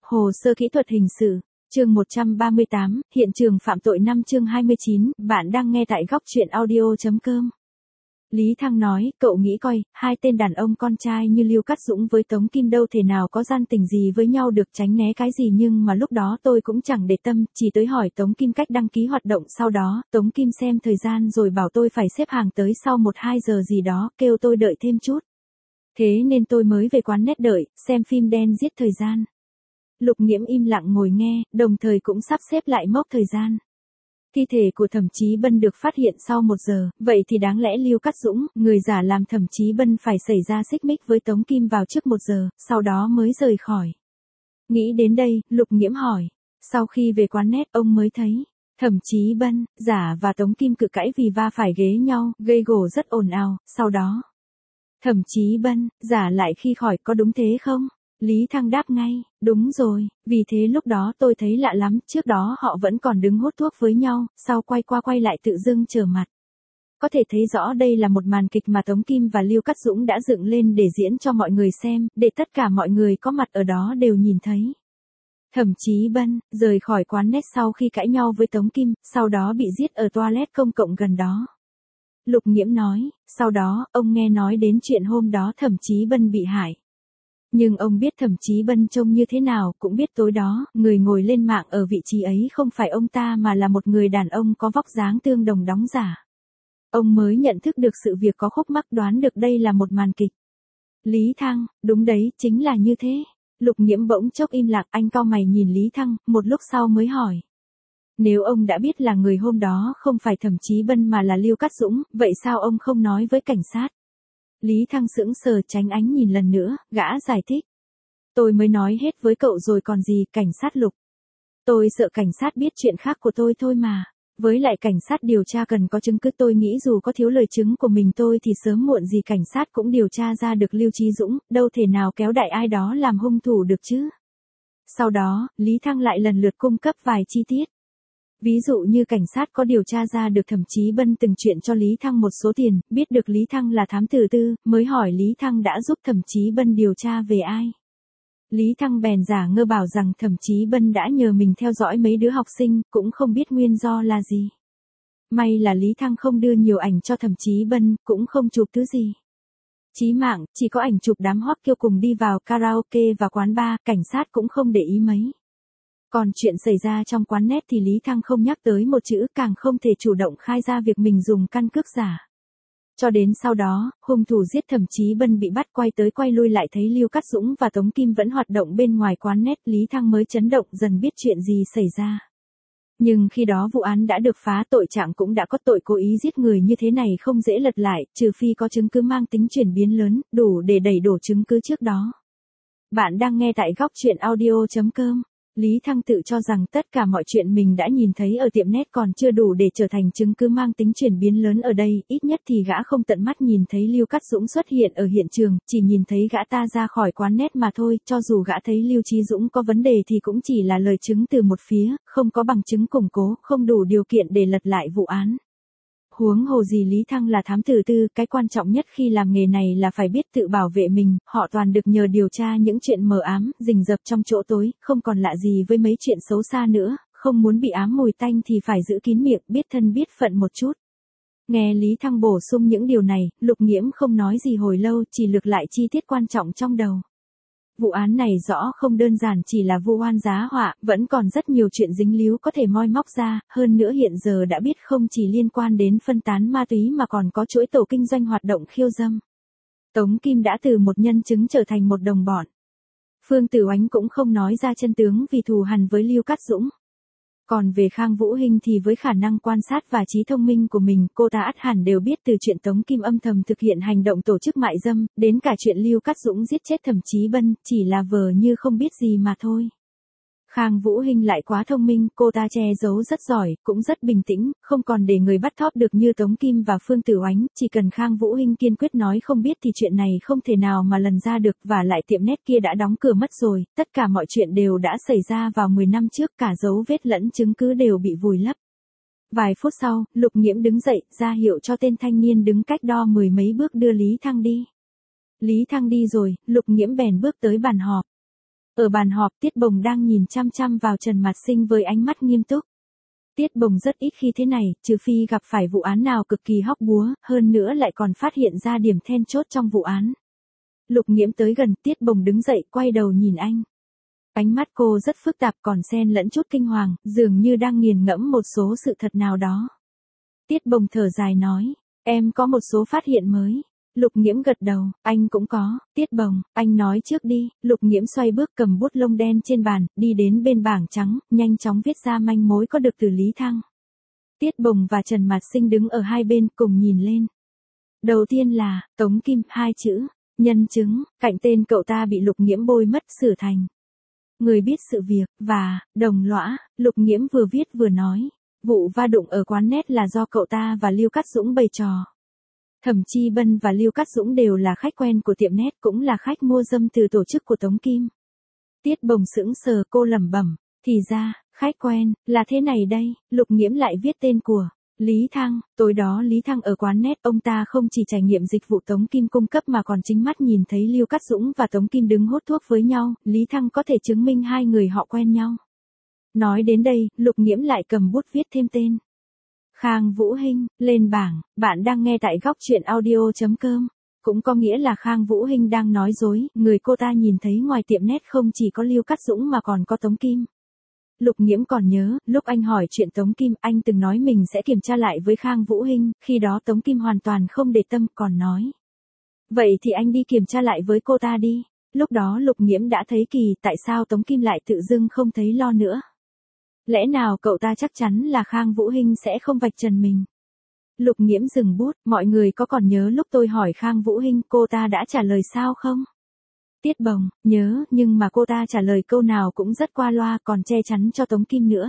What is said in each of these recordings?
Hồ sơ kỹ thuật hình sự, chương 138, hiện trường phạm tội 5 chương 29, bạn đang nghe tại góc truyện audio.com. Lý Thăng nói, cậu nghĩ coi, hai tên đàn ông con trai như Lưu Cát Dũng với Tống Kim đâu thể nào có gian tình gì với nhau được, tránh né cái gì, nhưng mà lúc đó tôi cũng chẳng để tâm, chỉ tới hỏi Tống Kim cách đăng ký hoạt động, sau đó, Tống Kim xem thời gian rồi bảo tôi phải xếp hàng tới sau 1-2 giờ gì đó, kêu tôi đợi thêm chút. Thế nên tôi mới về quán net đợi, xem phim đen giết thời gian. Lục Nghiễm im lặng ngồi nghe, đồng thời cũng sắp xếp lại mốc thời gian. Thi thể của Thẩm Chí Bân được phát hiện sau 1 giờ, vậy thì đáng lẽ Lưu Cát Dũng, người giả làm Thẩm Chí Bân phải xảy ra xích mích với Tống Kim vào trước 1 giờ, sau đó mới rời khỏi. Nghĩ đến đây, Lục Nghiễm hỏi. Sau khi về quán net, ông mới thấy Thẩm Chí Bân, giả và Tống Kim cự cãi vì va phải ghế nhau, gây gổ rất ồn ào, sau đó Thẩm Chí Bân, giả lại khi khỏi, có đúng thế không? Lý Thăng đáp ngay, đúng rồi, vì thế lúc đó tôi thấy lạ lắm, trước đó họ vẫn còn đứng hút thuốc với nhau, sau quay qua quay lại tự dưng trở mặt. Có thể thấy rõ đây là một màn kịch mà Tống Kim và Lưu Cát Dũng đã dựng lên để diễn cho mọi người xem, để tất cả mọi người có mặt ở đó đều nhìn thấy. Thẩm Chí Bân rời khỏi quán net sau khi cãi nhau với Tống Kim, sau đó bị giết ở toilet công cộng gần đó. Lục Nghiễm nói, sau đó, ông nghe nói đến chuyện hôm đó Thẩm Chí Bân bị hại. Nhưng ông biết Thẩm Chí Bân trông như thế nào, cũng biết tối đó, người ngồi lên mạng ở vị trí ấy không phải ông ta mà là một người đàn ông có vóc dáng tương đồng đóng giả. Ông mới nhận thức được sự việc có khúc mắc, đoán được đây là một màn kịch. Lý Thăng, đúng đấy, chính là như thế. Lục Nghiễm bỗng chốc im lặng, anh cau mày nhìn Lý Thăng, một lúc sau mới hỏi. Nếu ông đã biết là người hôm đó không phải Thẩm Chí Bân mà là Lưu Cát Dũng, vậy sao ông không nói với cảnh sát? Lý Thăng sững sờ, tránh ánh nhìn lần nữa, gã giải thích. Tôi mới nói hết với cậu rồi còn gì, cảnh sát Lục. Tôi sợ cảnh sát biết chuyện khác của tôi thôi mà. Với lại cảnh sát điều tra cần có chứng cứ, tôi nghĩ dù có thiếu lời chứng của mình tôi thì sớm muộn gì cảnh sát cũng điều tra ra được Lưu Chí Dũng, đâu thể nào kéo đại ai đó làm hung thủ được chứ. Sau đó, Lý Thăng lại lần lượt cung cấp vài chi tiết. Ví dụ như cảnh sát có điều tra ra được Thẩm Chí Bân từng chuyển cho Lý Thăng một số tiền, biết được Lý Thăng là thám tử tư, mới hỏi Lý Thăng đã giúp Thẩm Chí Bân điều tra về ai. Lý Thăng bèn giả ngơ bảo rằng Thẩm Chí Bân đã nhờ mình theo dõi mấy đứa học sinh, cũng không biết nguyên do là gì. May là Lý Thăng không đưa nhiều ảnh cho Thẩm Chí Bân, cũng không chụp thứ gì chí mạng, chỉ có ảnh chụp đám hoắc kiêu cùng đi vào karaoke và quán bar, cảnh sát cũng không để ý mấy. Còn chuyện xảy ra trong quán net thì Lý Thăng không nhắc tới một chữ, càng không thể chủ động khai ra việc mình dùng căn cước giả. Cho đến sau đó, hung thủ giết Thẩm Chí Bân bị bắt, quay tới quay lui lại thấy Lưu Cát Dũng và Tống Kim vẫn hoạt động bên ngoài quán net, Lý Thăng mới chấn động dần biết chuyện gì xảy ra. Nhưng khi đó vụ án đã được phá, tội trạng cũng đã có, tội cố ý giết người như thế này không dễ lật lại, trừ phi có chứng cứ mang tính chuyển biến lớn, đủ để đẩy đổ chứng cứ trước đó. Bạn đang nghe tại góc truyện audio.com. Lý Thăng tự cho rằng tất cả mọi chuyện mình đã nhìn thấy ở tiệm net còn chưa đủ để trở thành chứng cứ mang tính chuyển biến lớn ở đây, ít nhất thì gã không tận mắt nhìn thấy Lưu Cát Dũng xuất hiện ở hiện trường, chỉ nhìn thấy gã ta ra khỏi quán net mà thôi, cho dù gã thấy Lưu Chí Dũng có vấn đề thì cũng chỉ là lời chứng từ một phía, không có bằng chứng củng cố, không đủ điều kiện để lật lại vụ án. Huống hồ gì Lý Thăng là thám tử tư, cái quan trọng nhất khi làm nghề này là phải biết tự bảo vệ mình, họ toàn được nhờ điều tra những chuyện mờ ám, rình rập trong chỗ tối, không còn lạ gì với mấy chuyện xấu xa nữa, không muốn bị ám mùi tanh thì phải giữ kín miệng, biết thân biết phận một chút. Nghe Lý Thăng bổ sung những điều này, Lục Nghiễm không nói gì hồi lâu, chỉ lược lại chi tiết quan trọng trong đầu. Vụ án này rõ không đơn giản chỉ là vu oan giá họa, vẫn còn rất nhiều chuyện dính líu có thể moi móc ra, hơn nữa hiện giờ đã biết không chỉ liên quan đến phân tán ma túy mà còn có chuỗi tổ kinh doanh hoạt động khiêu dâm. Tống Kim đã từ một nhân chứng trở thành một đồng bọn. Phương Tử Oánh cũng không nói ra chân tướng vì thù hằn với Lưu Cát Dũng. Còn về Khang Vũ Hinh thì với khả năng quan sát và trí thông minh của mình, cô ta ắt hẳn đều biết từ chuyện Tống Kim âm thầm thực hiện hành động tổ chức mại dâm, đến cả chuyện Lưu Cát Dũng giết chết Thẩm Chí Bân, chỉ là vờ như không biết gì mà thôi. Khang Vũ Hinh lại quá thông minh, cô ta che giấu rất giỏi, cũng rất bình tĩnh, không còn để người bắt thóp được như Tống Kim và Phương Tử Oánh, chỉ cần Khang Vũ Hinh kiên quyết nói không biết thì chuyện này không thể nào mà lần ra được, và lại tiệm net kia đã đóng cửa mất rồi, tất cả mọi chuyện đều đã xảy ra vào 10 năm trước, cả dấu vết lẫn chứng cứ đều bị vùi lấp. Vài phút sau, Lục Nghiễm đứng dậy, ra hiệu cho tên thanh niên đứng cách đó 10 mấy bước đưa Lý Thăng đi. Lý Thăng đi rồi, Lục Nghiễm bèn bước tới bàn họp. Ở bàn họp Tiết Bồng đang nhìn chăm chăm vào Trần Mạt Sinh với ánh mắt nghiêm túc. Tiết Bồng rất ít khi thế này, trừ phi gặp phải vụ án nào cực kỳ hóc búa, hơn nữa lại còn phát hiện ra điểm then chốt trong vụ án. Lục Nghiễm tới gần, Tiết Bồng đứng dậy, quay đầu nhìn anh. Ánh mắt cô rất phức tạp còn xen lẫn chút kinh hoàng, dường như đang nghiền ngẫm một số sự thật nào đó. Tiết Bồng thở dài nói, em có một số phát hiện mới. Lục Nghiễm gật đầu, anh cũng có. Tiết Bồng, anh nói trước đi. Lục Nghiễm xoay bước cầm bút lông đen trên bàn, đi đến bên bảng trắng, nhanh chóng viết ra manh mối có được từ Lý Thăng. Tiết Bồng và Trần Mạt Sinh đứng ở hai bên cùng nhìn lên. Đầu tiên là, Tống Kim, 2 chữ, nhân chứng, cạnh tên cậu ta bị Lục Nghiễm bôi mất sửa thành. Người biết sự việc, và, đồng lõa, Lục Nghiễm vừa viết vừa nói. Vụ va đụng ở quán net là do cậu ta và Lưu Cát Dũng bày trò. Thẩm Chi Bân và Lưu Cát Dũng đều là khách quen của tiệm net cũng là khách mua dâm từ tổ chức của Tống Kim. Tiết Bồng sững sờ cô lẩm bẩm, thì ra, khách quen, là thế này đây, Lục Nghiễm lại viết tên của Lý Thăng, tối đó Lý Thăng ở quán net ông ta không chỉ trải nghiệm dịch vụ Tống Kim cung cấp mà còn chính mắt nhìn thấy Lưu Cát Dũng và Tống Kim đứng hút thuốc với nhau, Lý Thăng có thể chứng minh hai người họ quen nhau. Nói đến đây, Lục Nghiễm lại cầm bút viết thêm tên. Khang Vũ Hinh, lên bảng, bạn đang nghe tại góc truyện audio.com. Cũng có nghĩa là Khang Vũ Hinh đang nói dối, người cô ta nhìn thấy ngoài tiệm net không chỉ có Lưu Cát Dũng mà còn có Tống Kim. Lục Nghiễm còn nhớ, lúc anh hỏi chuyện Tống Kim, anh từng nói mình sẽ kiểm tra lại với Khang Vũ Hinh, khi đó Tống Kim hoàn toàn không để tâm, còn nói. Vậy thì anh đi kiểm tra lại với cô ta đi. Lúc đó Lục Nghiễm đã thấy kỳ, tại sao Tống Kim lại tự dưng không thấy lo nữa. Lẽ nào cậu ta chắc chắn là Khang Vũ Hinh sẽ không vạch trần mình. Lục Nghiễm dừng bút, mọi người có còn nhớ lúc tôi hỏi Khang Vũ Hinh cô ta đã trả lời sao không? Tiết Bồng, nhớ, nhưng mà cô ta trả lời câu nào cũng rất qua loa còn che chắn cho Tống Kim nữa.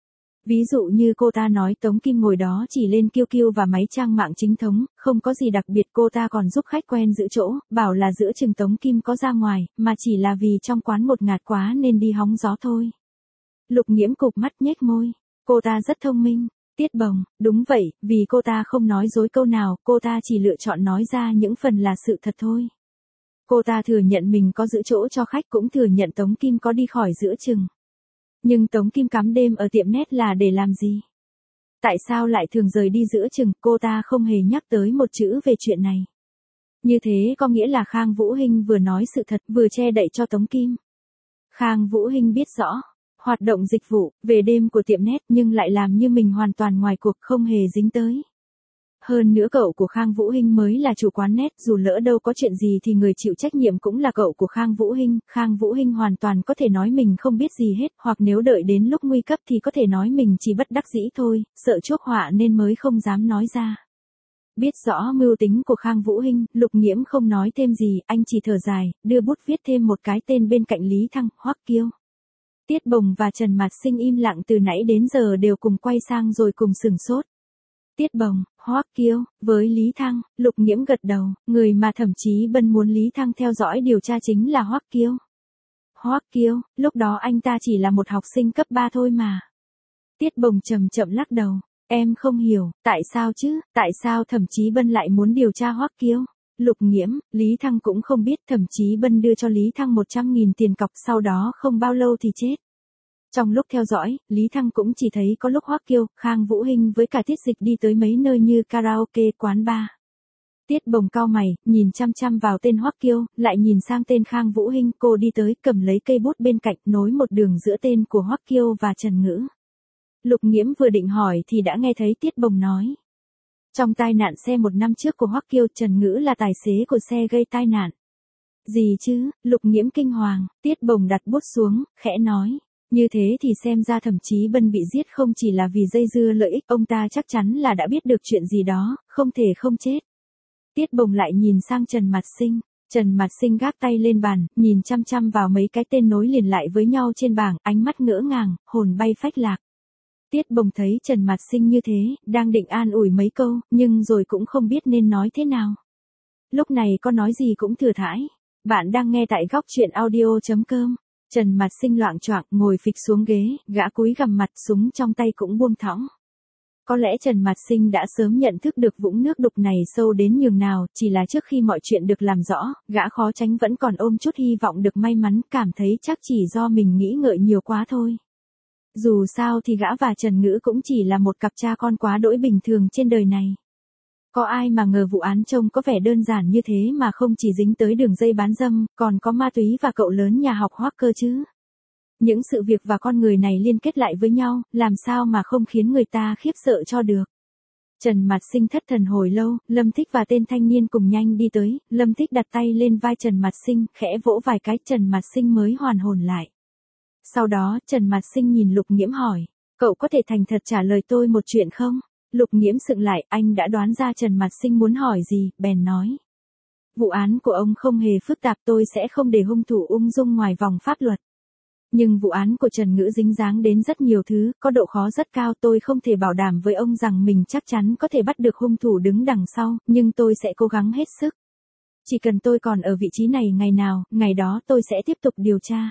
Ví dụ như cô ta nói Tống Kim ngồi đó chỉ lên QQ và máy trang mạng chính thống, không có gì đặc biệt, cô ta còn giúp khách quen giữ chỗ, bảo là giữa chừng Tống Kim có ra ngoài, mà chỉ là vì trong quán ngột ngạt quá nên đi hóng gió thôi. Lục Nghiễm cụp mắt nhếch môi, cô ta rất thông minh. Tiết Bồng, đúng vậy, vì cô ta không nói dối câu nào, cô ta chỉ lựa chọn nói ra những phần là sự thật thôi. Cô ta thừa nhận mình có giữ chỗ cho khách cũng thừa nhận Tống Kim có đi khỏi giữa chừng. Nhưng Tống Kim cắm đêm ở tiệm net là để làm gì? Tại sao lại thường rời đi giữa chừng, cô ta không hề nhắc tới một chữ về chuyện này. Như thế có nghĩa là Khang Vũ Hinh vừa nói sự thật vừa che đậy cho Tống Kim. Khang Vũ Hinh biết rõ hoạt động dịch vụ, về đêm của tiệm net nhưng lại làm như mình hoàn toàn ngoài cuộc không hề dính tới. Hơn nữa cậu của Khang Vũ Hinh mới là chủ quán net, dù lỡ đâu có chuyện gì thì người chịu trách nhiệm cũng là cậu của Khang Vũ Hinh. Khang Vũ Hinh hoàn toàn có thể nói mình không biết gì hết, hoặc nếu đợi đến lúc nguy cấp thì có thể nói mình chỉ bất đắc dĩ thôi, sợ chuốc họa nên mới không dám nói ra. Biết rõ mưu tính của Khang Vũ Hinh, Lục Nghiễm không nói thêm gì, anh chỉ thở dài, đưa bút viết thêm một cái tên bên cạnh Lý Thăng, Hoắc Kiêu. Tiết Bồng và Trần Mạt Sinh im lặng từ nãy đến giờ đều cùng quay sang rồi cùng sửng sốt. Tiết Bồng, Hoắc Kiêu, với Lý Thăng, Lục Nghiễm gật đầu, người mà Thẩm Chí Bân muốn Lý Thăng theo dõi điều tra chính là Hoắc Kiêu. Hoắc Kiêu, lúc đó anh ta chỉ là một học sinh cấp 3 thôi mà. Tiết Bồng chậm chậm lắc đầu, em không hiểu, tại sao chứ, tại sao Thẩm Chí Bân lại muốn điều tra Hoắc Kiêu? Lục Nghiễm, Lý Thăng cũng không biết, Thẩm Chí Bân đưa cho Lý Thăng 100.000 tiền cọc, sau đó không bao lâu thì chết. Trong lúc theo dõi, Lý Thăng cũng chỉ thấy có lúc Hoắc Kiêu, Khang Vũ Hinh với cả Tiết Dịch đi tới mấy nơi như karaoke, quán bar. Tiết Bồng cau mày, nhìn chăm chăm vào tên Hoắc Kiêu, lại nhìn sang tên Khang Vũ Hinh, cô đi tới, cầm lấy cây bút bên cạnh, nối một đường giữa tên của Hoắc Kiêu và Trần Ngữ. Lục Nghiễm vừa định hỏi thì đã nghe thấy Tiết Bồng nói. Trong tai nạn xe 1 năm trước của Hoắc Kiêu, Trần Ngữ là tài xế của xe gây tai nạn. Gì chứ? Lục Nghiễm kinh hoàng, Tiết Bồng đặt bút xuống, khẽ nói. Như thế thì xem ra Thẩm Chí Bân bị giết không chỉ là vì dây dưa lợi ích, ông ta chắc chắn là đã biết được chuyện gì đó, không thể không chết. Tiết Bồng lại nhìn sang Trần Mạt Sinh. Trần Mạt Sinh gác tay lên bàn, nhìn chăm chăm vào mấy cái tên nối liền lại với nhau trên bảng, ánh mắt ngỡ ngàng, hồn bay phách lạc. Tiết Bồng thấy Trần Mạt Sinh như thế, đang định an ủi mấy câu, nhưng rồi cũng không biết nên nói thế nào. Lúc này có nói gì cũng thừa thãi. Bạn đang nghe tại góc truyện audio.com. Trần Mạt Sinh loạng choạng ngồi phịch xuống ghế, gã cúi gằm mặt, súng trong tay cũng buông thõng. Có lẽ Trần Mạt Sinh đã sớm nhận thức được vũng nước đục này sâu đến nhường nào, chỉ là trước khi mọi chuyện được làm rõ, gã khó tránh vẫn còn ôm chút hy vọng được may mắn, cảm thấy chắc chỉ do mình nghĩ ngợi nhiều quá thôi. Dù sao thì gã và Trần Ngữ cũng chỉ là một cặp cha con quá đỗi bình thường trên đời này. Có ai mà ngờ vụ án trông có vẻ đơn giản như thế mà không chỉ dính tới đường dây bán dâm, còn có ma túy và cậu lớn nhà học hoác cơ chứ. Những sự việc và con người này liên kết lại với nhau, làm sao mà không khiến người ta khiếp sợ cho được. Trần Mạt Sinh thất thần hồi lâu, Lâm Thích và tên thanh niên cùng nhanh đi tới, Lâm Thích đặt tay lên vai Trần Mạt Sinh, khẽ vỗ vài cái, Trần Mạt Sinh mới hoàn hồn lại. Sau đó, Trần Mạt Sinh nhìn Lục Nghiễm hỏi, cậu có thể thành thật trả lời tôi một chuyện không? Lục Nghiễm sững lại, anh đã đoán ra Trần Mạt Sinh muốn hỏi gì, bèn nói. Vụ án của ông không hề phức tạp, tôi sẽ không để hung thủ ung dung ngoài vòng pháp luật. Nhưng vụ án của Trần Ngữ dính dáng đến rất nhiều thứ, có độ khó rất cao, tôi không thể bảo đảm với ông rằng mình chắc chắn có thể bắt được hung thủ đứng đằng sau, nhưng tôi sẽ cố gắng hết sức. Chỉ cần tôi còn ở vị trí này ngày nào, ngày đó tôi sẽ tiếp tục điều tra.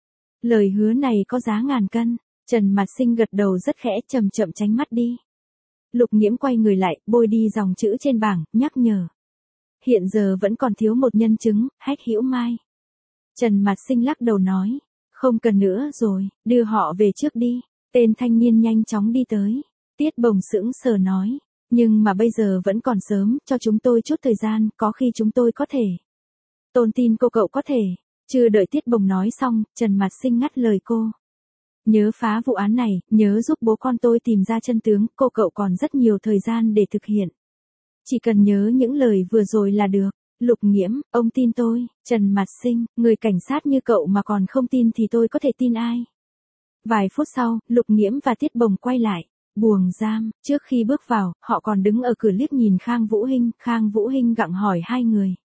Lời hứa này có giá ngàn cân. Trần Mạt Sinh gật đầu rất khẽ, chậm chậm tránh mắt đi. Lục Nghiễm quay người lại, bôi đi dòng chữ trên bảng, nhắc nhở. Hiện giờ vẫn còn thiếu một nhân chứng, Hách Hữu Mai. Trần Mạt Sinh lắc đầu nói. Không cần nữa rồi, đưa họ về trước đi. Tên thanh niên nhanh chóng đi tới. Tiết Bồng sững sờ nói. Nhưng mà bây giờ vẫn còn sớm, cho chúng tôi chút thời gian, có khi chúng tôi có thể. Tôn tin cô cậu có thể. Chưa đợi Tiết Bồng nói xong, Trần Mạt Sinh ngắt lời cô. Nhớ phá vụ án này, nhớ giúp bố con tôi tìm ra chân tướng, cô cậu còn rất nhiều thời gian để thực hiện. Chỉ cần nhớ những lời vừa rồi là được. Lục Nghiễm, ông tin tôi. Trần Mạt Sinh, người cảnh sát như cậu mà còn không tin thì tôi có thể tin ai. Vài phút sau, Lục Nghiễm và Tiết Bồng quay lại. Buồng giam, trước khi bước vào, họ còn đứng ở cửa liếc nhìn Khang Vũ Hinh. Khang Vũ Hinh gặng hỏi hai người.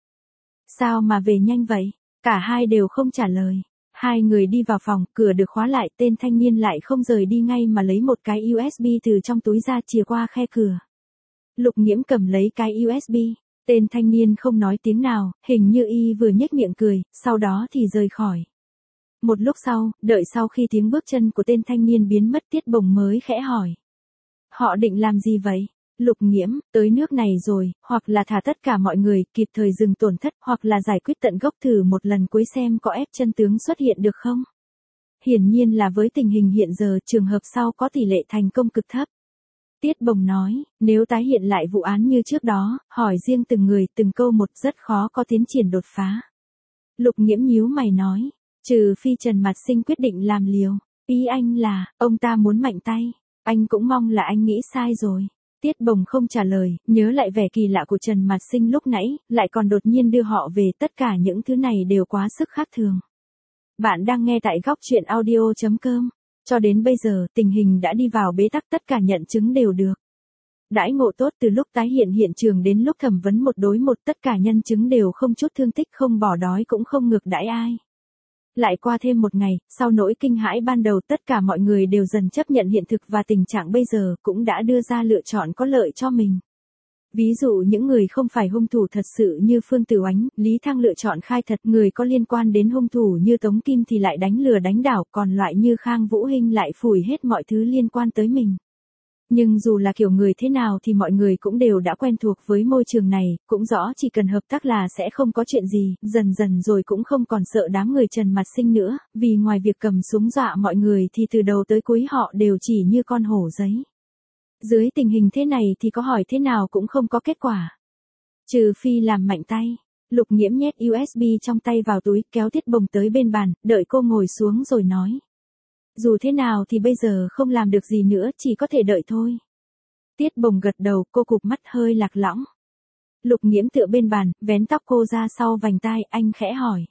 Sao mà về nhanh vậy? Cả hai đều không trả lời. Hai người đi vào phòng, cửa được khóa lại, tên thanh niên lại không rời đi ngay mà lấy một cái USB từ trong túi ra chìa qua khe cửa. Lục Nghiễm cầm lấy cái USB, tên thanh niên không nói tiếng nào, hình như y vừa nhếch miệng cười, sau đó thì rời khỏi. Một lúc sau, đợi sau khi tiếng bước chân của tên thanh niên biến mất, Tiết Bồng mới khẽ hỏi. Họ định làm gì vậy? Lục Nghiễm, tới nước này rồi, hoặc là thả tất cả mọi người, kịp thời dừng tổn thất, hoặc là giải quyết tận gốc, thử một lần cuối xem có ép chân tướng xuất hiện được không? Hiển nhiên là với tình hình hiện giờ, trường hợp sau có tỷ lệ thành công cực thấp. Tiết Bồng nói, nếu tái hiện lại vụ án như trước đó, hỏi riêng từng người, từng câu một, rất khó có tiến triển đột phá. Lục Nghiễm nhíu mày nói, trừ phi Trần Mạt Sinh quyết định làm liều. Ý anh là, ông ta muốn mạnh tay. Anh cũng mong là anh nghĩ sai rồi. Tiết Bồng không trả lời, nhớ lại vẻ kỳ lạ của Trần Mạt Sinh lúc nãy, lại còn đột nhiên đưa họ về, tất cả những thứ này đều quá sức khác thường. Bạn đang nghe tại góc truyện audio.com. Cho đến bây giờ, tình hình đã đi vào bế tắc, tất cả nhận chứng đều được. Đãi ngộ tốt, từ lúc tái hiện hiện trường đến lúc thẩm vấn một đối một, tất cả nhân chứng đều không chút thương tích, không bỏ đói cũng không ngược đãi ai. Lại qua thêm một ngày, sau nỗi kinh hãi ban đầu, tất cả mọi người đều dần chấp nhận hiện thực và tình trạng bây giờ cũng đã đưa ra lựa chọn có lợi cho mình. Ví dụ những người không phải hung thủ thật sự như Phương Tử Oánh, Lý Thăng lựa chọn khai thật, người có liên quan đến hung thủ như Tống Kim thì lại đánh lừa đánh đảo, còn loại như Khang Vũ Hinh lại phủi hết mọi thứ liên quan tới mình. Nhưng dù là kiểu người thế nào thì mọi người cũng đều đã quen thuộc với môi trường này, cũng rõ chỉ cần hợp tác là sẽ không có chuyện gì, dần dần rồi cũng không còn sợ đám người Trần Mạt Sinh nữa, vì ngoài việc cầm súng dọa mọi người thì từ đầu tới cuối họ đều chỉ như con hổ giấy. Dưới tình hình thế này thì có hỏi thế nào cũng không có kết quả. Trừ phi làm mạnh tay. Lục Nghiễm nhét USB trong tay vào túi, kéo Tiết Bồng tới bên bàn, đợi cô ngồi xuống rồi nói. Dù thế nào thì bây giờ không làm được gì nữa, chỉ có thể đợi thôi. Tiết Bồng gật đầu, cô cụp mắt hơi lạc lõng. Lục Nghiễm tựa bên bàn, vén tóc cô ra sau vành tai, anh khẽ hỏi.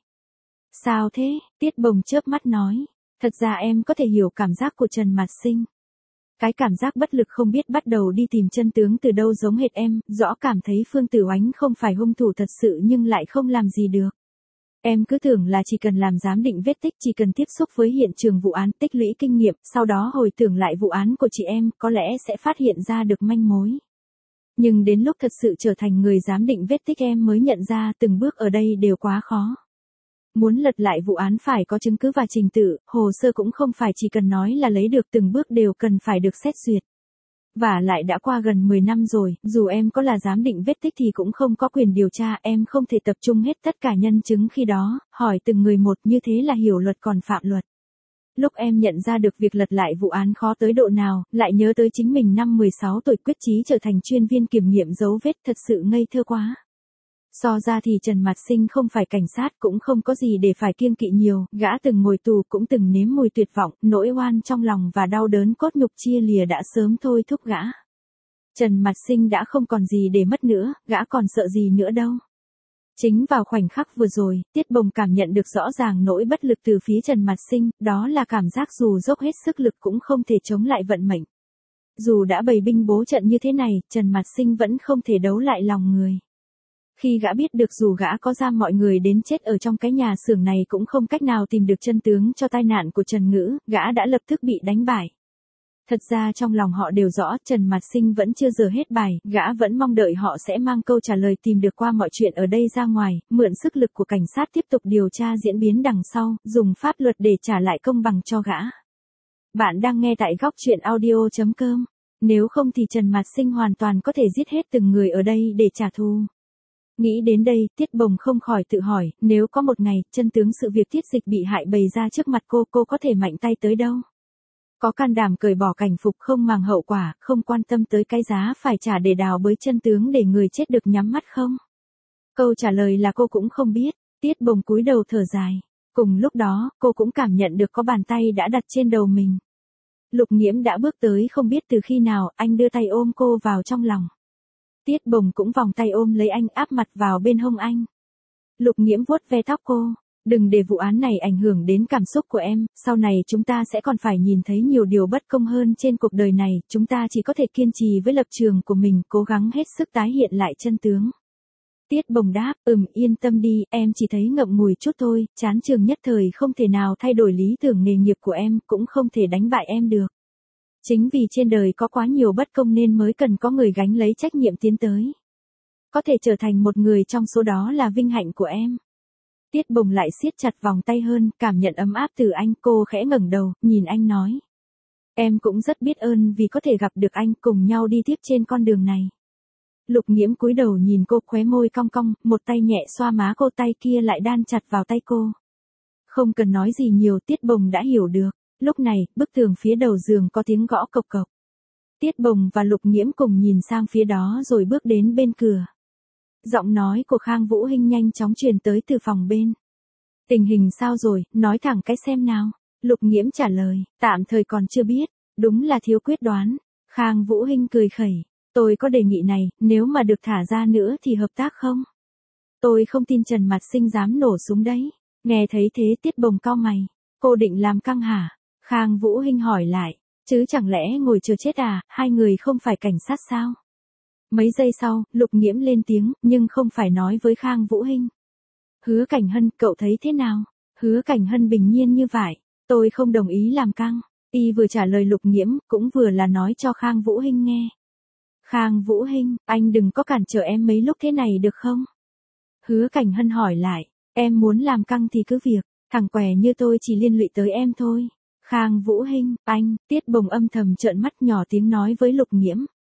Sao thế? Tiết Bồng chớp mắt nói. Thật ra em có thể hiểu cảm giác của Trần Mạt Sinh. Cái cảm giác bất lực không biết bắt đầu đi tìm chân tướng từ đâu giống hệt em, rõ cảm thấy Phương Tử Oánh không phải hung thủ thật sự nhưng lại không làm gì được. Em cứ tưởng là chỉ cần làm giám định vết tích, chỉ cần tiếp xúc với hiện trường vụ án, tích lũy kinh nghiệm, sau đó hồi tưởng lại vụ án của chị em, có lẽ sẽ phát hiện ra được manh mối. Nhưng đến lúc thật sự trở thành người giám định vết tích em mới nhận ra từng bước ở đây đều quá khó. Muốn lật lại vụ án phải có chứng cứ và trình tự, hồ sơ cũng không phải chỉ cần nói là lấy được, từng bước đều cần phải được xét duyệt. Và lại đã qua gần 10 năm rồi, dù em có là giám định vết tích thì cũng không có quyền điều tra, em không thể tập trung hết tất cả nhân chứng khi đó, hỏi từng người một, như thế là hiểu luật còn phạm luật. Lúc em nhận ra được việc lật lại vụ án khó tới độ nào, lại nhớ tới chính mình năm 16 tuổi quyết chí trở thành chuyên viên kiểm nghiệm dấu vết, thật sự ngây thơ quá. So ra thì Trần Mạt Sinh không phải cảnh sát, cũng không có gì để phải kiêng kỵ nhiều, gã từng ngồi tù cũng từng nếm mùi tuyệt vọng, nỗi oan trong lòng và đau đớn cốt nhục chia lìa đã sớm thôi thúc gã. Trần Mạt Sinh đã không còn gì để mất nữa, gã còn sợ gì nữa đâu. Chính vào khoảnh khắc vừa rồi, Tiết Bồng cảm nhận được rõ ràng nỗi bất lực từ phía Trần Mạt Sinh, đó là cảm giác dù dốc hết sức lực cũng không thể chống lại vận mệnh. Dù đã bày binh bố trận như thế này, Trần Mạt Sinh vẫn không thể đấu lại lòng người. Khi gã biết được dù gã có giam mọi người đến chết ở trong cái nhà xưởng này cũng không cách nào tìm được chân tướng cho tai nạn của Trần Ngữ, gã đã lập tức bị đánh bại. Thật ra trong lòng họ đều rõ Trần Mạt Sinh vẫn chưa dở hết bài, gã vẫn mong đợi họ sẽ mang câu trả lời tìm được qua mọi chuyện ở đây ra ngoài, mượn sức lực của cảnh sát tiếp tục điều tra diễn biến đằng sau, dùng pháp luật để trả lại công bằng cho gã. Bạn đang nghe tại góc truyện audio.com. Nếu không thì Trần Mạt Sinh hoàn toàn có thể giết hết từng người ở đây để trả thù. Nghĩ đến đây, Tiết Bồng không khỏi tự hỏi, nếu có một ngày, chân tướng sự việc Tiết Dịch bị hại bày ra trước mặt cô có thể mạnh tay tới đâu? Có can đảm cởi bỏ cảnh phục không màng hậu quả, không quan tâm tới cái giá phải trả để đào bới chân tướng để người chết được nhắm mắt không? Câu trả lời là cô cũng không biết. Tiết Bồng cúi đầu thở dài. Cùng lúc đó, cô cũng cảm nhận được có bàn tay đã đặt trên đầu mình. Lục Nghiễm đã bước tới không biết từ khi nào, anh đưa tay ôm cô vào trong lòng. Tiết Bồng cũng vòng tay ôm lấy anh, áp mặt vào bên hông anh. Lục Nghiễm vuốt ve tóc cô. Đừng để vụ án này ảnh hưởng đến cảm xúc của em, sau này chúng ta sẽ còn phải nhìn thấy nhiều điều bất công hơn trên cuộc đời này, chúng ta chỉ có thể kiên trì với lập trường của mình, cố gắng hết sức tái hiện lại chân tướng. Tiết Bồng đáp, yên tâm đi, em chỉ thấy ngậm ngùi chút thôi, chán trường nhất thời không thể nào thay đổi lý tưởng nghề nghiệp của em, cũng không thể đánh bại em được. Chính vì trên đời có quá nhiều bất công nên mới cần có người gánh lấy trách nhiệm tiến tới. Có thể trở thành một người trong số đó là vinh hạnh của em. Tiết Bồng lại siết chặt vòng tay hơn, cảm nhận ấm áp từ anh, cô khẽ ngẩng đầu, nhìn anh nói. Em cũng rất biết ơn vì có thể gặp được anh, cùng nhau đi tiếp trên con đường này. Lục Nghiễm cúi đầu nhìn cô, khóe môi cong cong, một tay nhẹ xoa má cô, tay kia lại đan chặt vào tay cô. Không cần nói gì nhiều, Tiết Bồng đã hiểu được. Lúc này, bức tường phía đầu giường có tiếng gõ cộc cộc. Tiết Bồng và Lục Nghiễm cùng nhìn sang phía đó rồi bước đến bên cửa. Giọng nói của Khang Vũ Hinh nhanh chóng truyền tới từ phòng bên. Tình hình sao rồi, nói thẳng cái xem nào. Lục Nghiễm trả lời, tạm thời còn chưa biết, đúng là thiếu quyết đoán. Khang Vũ Hinh cười khẩy, tôi có đề nghị này, nếu mà được thả ra nữa thì hợp tác không? Tôi không tin Trần Mạt Sinh dám nổ súng đấy. Nghe thấy thế Tiết Bồng cau mày, cô định làm căng hả? Khang Vũ Hinh hỏi lại, chứ chẳng lẽ ngồi chờ chết à, hai người không phải cảnh sát sao? Mấy giây sau, Lục Nghiễm lên tiếng, nhưng không phải nói với Khang Vũ Hinh. Hứa Cảnh Hân, cậu thấy thế nào? Hứa Cảnh Hân bình nhiên như vậy, tôi không đồng ý làm căng. Y vừa trả lời Lục Nghiễm, cũng vừa là nói cho Khang Vũ Hinh nghe. Khang Vũ Hinh, anh đừng có cản trở em mấy lúc thế này được không? Hứa Cảnh Hân hỏi lại, em muốn làm căng thì cứ việc, thằng què như tôi chỉ liên lụy tới em thôi. Khang Vũ Hinh, anh, Tiết Bồng âm thầm trợn mắt nhỏ tiếng nói với Lục Nghiễm.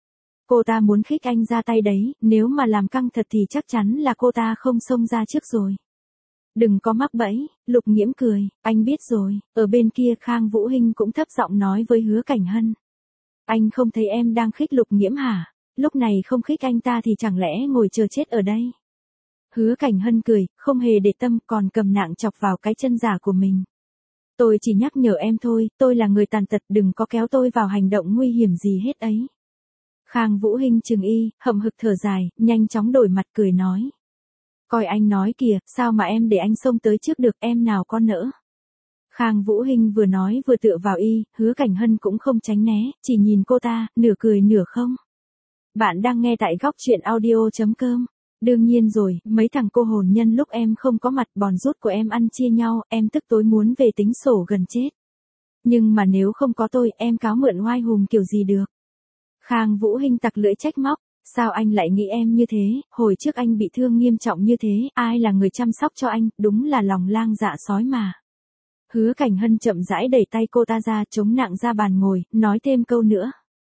Cô ta muốn khích anh ra tay đấy, nếu mà làm căng thật thì chắc chắn là cô ta không xông ra trước rồi. Đừng có mắc bẫy, Lục Nghiễm cười, anh biết rồi. Ở bên kia Khang Vũ Hinh cũng thấp giọng nói với Hứa Cảnh Hân. Anh không thấy em đang khích Lục Nghiễm hả? Lúc này không khích anh ta thì chẳng lẽ ngồi chờ chết ở đây? Hứa Cảnh Hân cười, không hề để tâm, còn cầm nạng chọc vào cái chân giả của mình. Tôi chỉ nhắc nhở em thôi, tôi là người tàn tật, đừng có kéo tôi vào hành động nguy hiểm gì hết ấy. Khang Vũ Hinh chừng y, hậm hực thở dài, nhanh chóng đổi mặt cười nói. Coi anh nói kìa, sao mà em để anh xông tới trước được, em nào có nỡ. Khang Vũ Hinh vừa nói vừa tựa vào y, Hứa Cảnh Hân cũng không tránh né, chỉ nhìn cô ta, nửa cười nửa không. Bạn đang nghe tại góc truyện audio.com. Đương nhiên rồi, mấy thằng cô hồn nhân lúc em không có mặt, bòn rút của em ăn chia nhau, em tức tối muốn về tính sổ gần chết. Nhưng mà nếu không có tôi, em cáo mượn oai hùng kiểu gì được. Khang Vũ Hinh tặc lưỡi trách móc, sao anh lại nghĩ em như thế, hồi trước anh bị thương nghiêm trọng như thế, ai là người chăm sóc cho anh, đúng là lòng lang dạ sói mà. Hứa Cảnh Hân chậm rãi đẩy tay cô ta ra, chống nặng ra bàn ngồi, nói thêm câu nữa.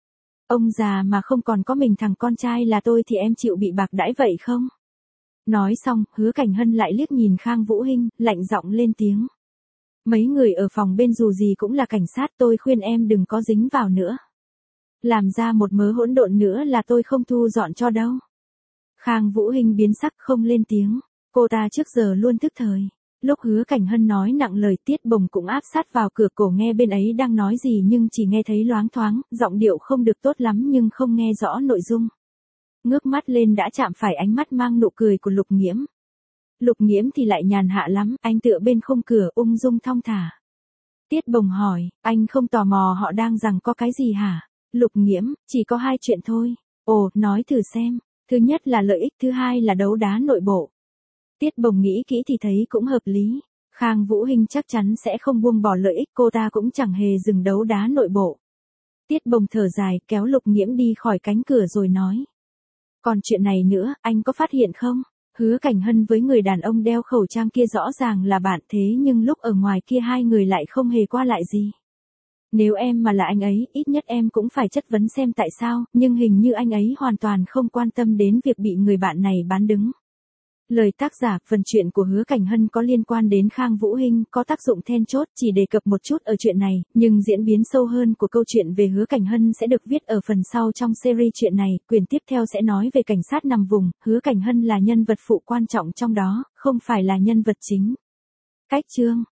Ông già mà không còn có mình thằng con trai là tôi thì em chịu bị bạc đãi vậy không? Nói xong, Hứa Cảnh Hân lại liếc nhìn Khang Vũ Hinh, lạnh giọng lên tiếng. Mấy người ở phòng bên dù gì cũng là cảnh sát, tôi khuyên em đừng có dính vào nữa. Làm ra một mớ hỗn độn nữa là tôi không thu dọn cho đâu. Khang Vũ Hinh biến sắc không lên tiếng. Cô ta trước giờ luôn thức thời. Lúc Hứa Cảnh Hân nói nặng lời, Tiết Bồng cũng áp sát vào cửa cổ nghe bên ấy đang nói gì nhưng chỉ nghe thấy loáng thoáng, giọng điệu không được tốt lắm nhưng không nghe rõ nội dung. Ngước mắt lên đã chạm phải ánh mắt mang nụ cười của Lục Nghiễm. Lục Nghiễm thì lại nhàn hạ lắm, anh tựa bên khung cửa ung dung thong thả. Tiết Bồng hỏi, anh không tò mò họ đang giằng co cái gì hả? Lục Nghiễm, chỉ có 2 chuyện thôi. Ồ, nói thử xem. Thứ nhất là lợi ích, thứ hai là đấu đá nội bộ. Tiết Bồng nghĩ kỹ thì thấy cũng hợp lý. Khang Vũ Hinh chắc chắn sẽ không buông bỏ lợi ích, cô ta cũng chẳng hề dừng đấu đá nội bộ. Tiết Bồng thở dài, kéo Lục Nghiễm đi khỏi cánh cửa rồi nói. Còn chuyện này nữa, anh có phát hiện không? Hứa Cảnh Hân với người đàn ông đeo khẩu trang kia rõ ràng là bạn thế nhưng lúc ở ngoài kia hai người lại không hề qua lại gì. Nếu em mà là anh ấy, ít nhất em cũng phải chất vấn xem tại sao, nhưng hình như anh ấy hoàn toàn không quan tâm đến việc bị người bạn này bán đứng. Lời tác giả, phần chuyện của Hứa Cảnh Hân có liên quan đến Khang Vũ Hinh, có tác dụng then chốt, chỉ đề cập một chút ở chuyện này, nhưng diễn biến sâu hơn của câu chuyện về Hứa Cảnh Hân sẽ được viết ở phần sau trong series chuyện này, quyển tiếp theo sẽ nói về cảnh sát nằm vùng, Hứa Cảnh Hân là nhân vật phụ quan trọng trong đó, không phải là nhân vật chính. Cách chương